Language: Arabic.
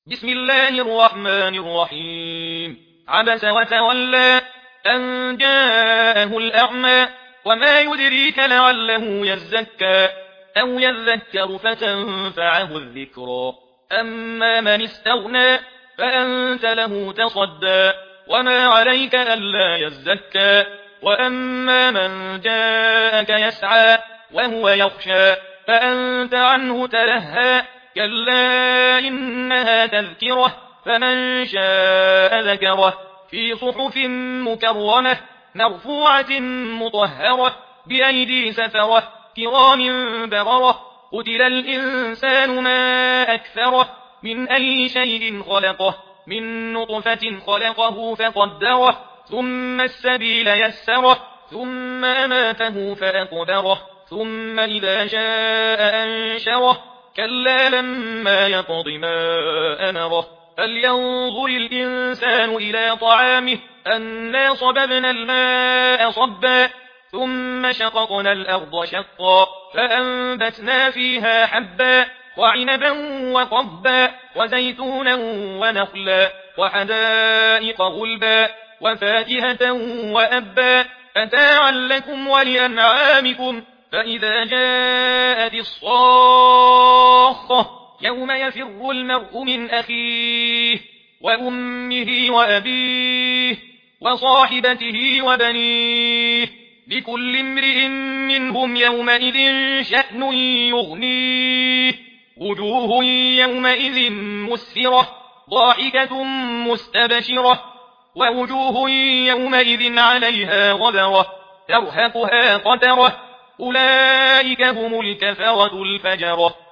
بسم الله الرحمن الرحيم. عبس وتولى أن جاءه الأعمى وما يدريك لعله يزكى أو يذكر فتنفعه الذكرى. أما من استغنى فأنت له تصدى وما عليك ألا يزكى. وأما من جاءك يسعى وهو يخشى فأنت عنه تلهى. كلا إنها تذكرة فمن شاء ذكره في صحف مكرمة مرفوعة مطهرة بأيدي سفرة كرام بررة. قتل الإنسان ما أكثره من أي شيء خلقه من نطفة خلقه فقدره ثم السبيل يسره ثم أماته فأقبره ثم إذا شاء أنشره. كلا لما يقض ما أمره. فلينظر الإنسان إلى طعامه أنا صببنا الماء صبا ثم شققنا الأرض شقا فأنبتنا فيها حبا وعنبا وقضبا وزيتونا ونخلا وحدائق غلبا وفاكهة وأبا متاعا لكم ولأنعامكم. فإذا جاءت الصاخة يوم يفر المرء من أخيه وأمه وأبيه وصاحبته وبنيه لكل امرئ منهم يومئذ شأن يغنيه. وجوه يومئذ مسفرة ضاحكة مستبشرة ووجوه يومئذ عليها غبرة ترهقها قترة. أولئك هم الكفرة الفجرة.